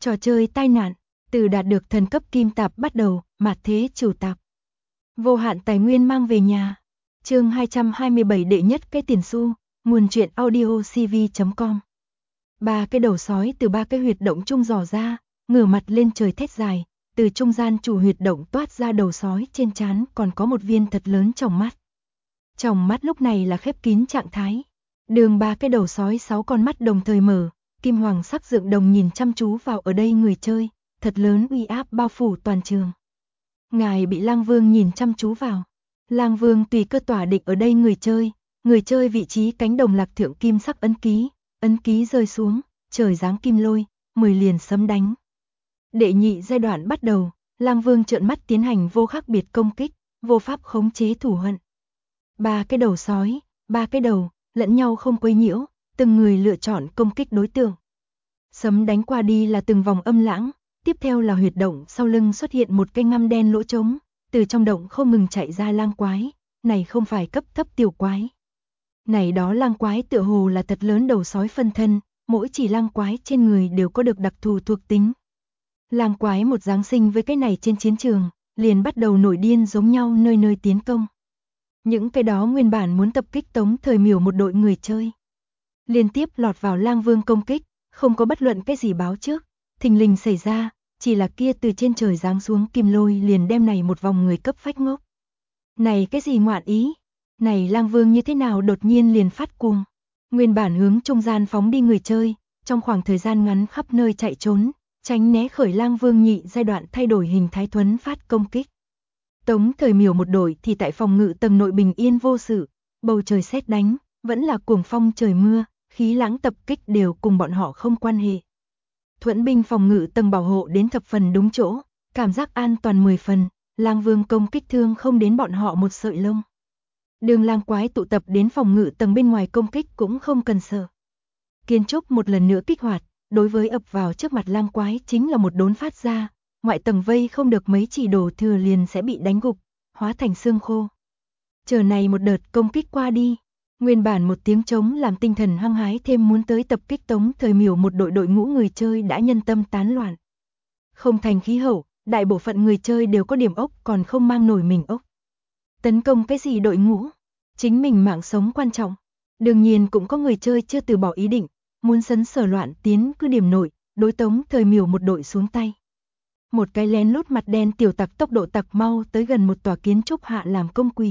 Trò chơi tai nạn, từ đạt được thần cấp kim tạp bắt đầu, mạt thế chủ tạp. Vô hạn tài nguyên mang về nhà. Chương 227 đệ nhất cái tiền xu, nguồn truyện audio cv.com. Ba cái đầu sói từ ba cái huyệt động trung dò ra, ngửa mặt lên trời thét dài, từ trung gian chủ huyệt động toát ra đầu sói, trên trán còn có một viên thật lớn tròng mắt. Tròng mắt lúc này là khép kín trạng thái. Đường ba cái đầu sói 6 con mắt đồng thời mở, kim hoàng sắc dựng đồng nhìn chăm chú vào ở đây người chơi, thật lớn uy áp bao phủ toàn trường. Ngài bị Lang Vương nhìn chăm chú vào. Lang Vương tùy cơ tỏa định ở đây người chơi vị trí cánh đồng lạc thượng kim sắc ấn ký rơi xuống, trời giáng kim lôi, 10 liền sấm đánh. Đệ nhị giai đoạn bắt đầu, Lang Vương trợn mắt tiến hành vô khác biệt công kích, vô pháp khống chế thủ hận. Ba cái đầu sói, ba cái đầu, lẫn nhau không quấy nhiễu, từng người lựa chọn công kích đối tượng. Sấm đánh qua đi là từng vòng âm lãng, tiếp theo là huyệt động sau lưng xuất hiện một cái ngăm đen lỗ trống, từ trong động không ngừng chạy ra lang quái, này không phải cấp thấp tiểu quái. Này đó lang quái tựa hồ là thật lớn đầu sói phân thân, mỗi chỉ lang quái trên người đều có được đặc thù thuộc tính. Lang quái một giáng sinh với cái này trên chiến trường, liền bắt đầu nổi điên giống nhau nơi nơi tiến công. Những cái đó nguyên bản muốn tập kích Tống Thời Miểu một đội người chơi, liên tiếp lọt vào Lang Vương công kích, không có bất luận cái gì báo trước, thình lình xảy ra, chỉ là kia từ trên trời giáng xuống kim lôi liền đem này một vòng người cấp phách ngốc. Này cái gì ngoạn ý? Này Lang Vương như thế nào đột nhiên liền phát cuồng? Nguyên bản hướng trung gian phóng đi người chơi, trong khoảng thời gian ngắn khắp nơi chạy trốn, tránh né khởi Lang Vương nhị giai đoạn thay đổi hình thái thuấn phát công kích. Tống Thời Miểu một đội thì tại phòng ngự tầng nội bình yên vô sự, bầu trời sét đánh, vẫn là cuồng phong trời mưa, khí lãng tập kích đều cùng bọn họ không quan hệ. Thuẫn binh phòng ngự tầng bảo hộ đến thập phần đúng chỗ, cảm giác an toàn 10 phần, Lang Vương công kích thương không đến bọn họ một sợi lông. Đường lang quái tụ tập đến phòng ngự tầng bên ngoài công kích cũng không cần sợ. Kiến trúc một lần nữa kích hoạt, đối với ập vào trước mặt lang quái chính là một đốn phát ra, ngoại tầng vây không được mấy chỉ đổ thừa liền sẽ bị đánh gục, hóa thành xương khô. Chờ này một đợt công kích qua đi, nguyên bản một tiếng trống làm tinh thần hăng hái thêm muốn tới tập kích Tống Thời Miểu một đội ngũ người chơi đã nhân tâm tán loạn. Không thành khí hậu, đại bộ phận người chơi đều có điểm ốc còn không mang nổi mình ốc. Tấn công cái gì đội ngũ? Chính mình mạng sống quan trọng. Đương nhiên cũng có người chơi chưa từ bỏ ý định, muốn sấn sở loạn tiến cứ điểm nội, đối Tống Thời Miểu một đội xuống tay. Một cái lén lút mặt đen tiểu tặc tốc độ tặc mau tới gần một tòa kiến trúc hạ làm công quỷ.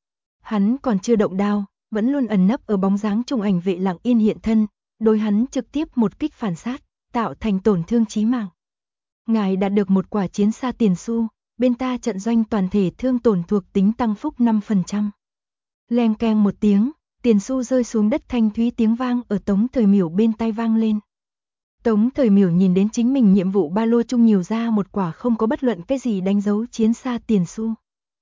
Hắn còn chưa động đao, vẫn luôn ẩn nấp ở bóng dáng trùng ảnh vệ lặng yên hiện thân, đối hắn trực tiếp một kích phản sát, tạo thành tổn thương chí mạng. Ngài đạt được một quả chiến xa tiền xu, bên ta trận doanh toàn thể thương tổn thuộc tính tăng phúc 5%. Leng keng một tiếng, tiền xu rơi xuống đất thanh thúy tiếng vang ở Tống Thời Miểu bên tai vang lên. Tống Thời Miểu nhìn đến chính mình nhiệm vụ ba lô chung nhiều ra một quả không có bất luận cái gì đánh dấu chiến xa tiền xu.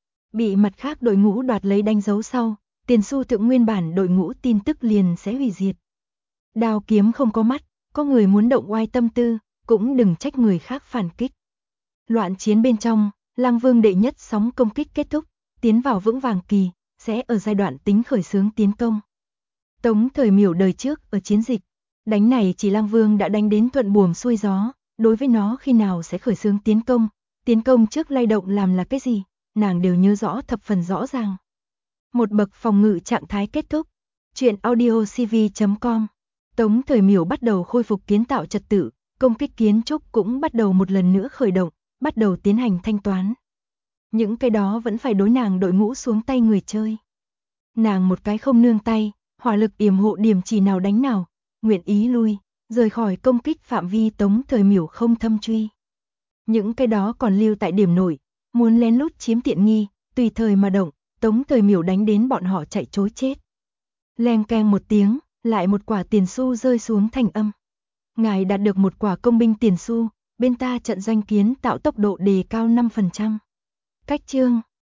Bị mặt khác đội ngũ đoạt lấy đánh dấu sau, tiền xu thượng nguyên bản đội ngũ tin tức liền sẽ hủy diệt. Đao kiếm không có mắt, có người muốn động oai tâm tư, cũng đừng trách người khác phản kích. Loạn chiến bên trong, Lang Vương đệ nhất sóng công kích kết thúc, tiến vào vững vàng kỳ, sẽ ở giai đoạn tính khởi xướng tiến công. Tống Thời Miểu đời trước ở chiến dịch, đánh này chỉ Lang Vương đã đánh đến thuận buồm xuôi gió, đối với nó khi nào sẽ khởi xướng tiến công trước lay động làm là cái gì, nàng đều nhớ rõ thập phần rõ ràng. Một bậc phòng ngự trạng thái kết thúc. Truyện audio cv.com. Tống Thời Miểu bắt đầu khôi phục kiến tạo trật tự, công kích kiến trúc cũng bắt đầu một lần nữa khởi động, bắt đầu tiến hành thanh toán. Những cái đó vẫn phải đối nàng đội ngũ xuống tay người chơi. Nàng một cái không nương tay, hỏa lực yểm hộ điểm chỉ nào đánh nào, nguyện ý lui, rời khỏi công kích phạm vi Tống Thời Miểu không thâm truy. Những cái đó còn lưu tại điểm nổi, muốn lén lút chiếm tiện nghi, tùy thời mà động, Tống Thời Miểu đánh đến bọn họ chạy trối chết. Leng keng một tiếng, lại một quả tiền xu rơi xuống thành âm. Ngài đạt được một quả công binh tiền xu, bên ta trận doanh kiến tạo tốc độ đề cao 5%. Cách chương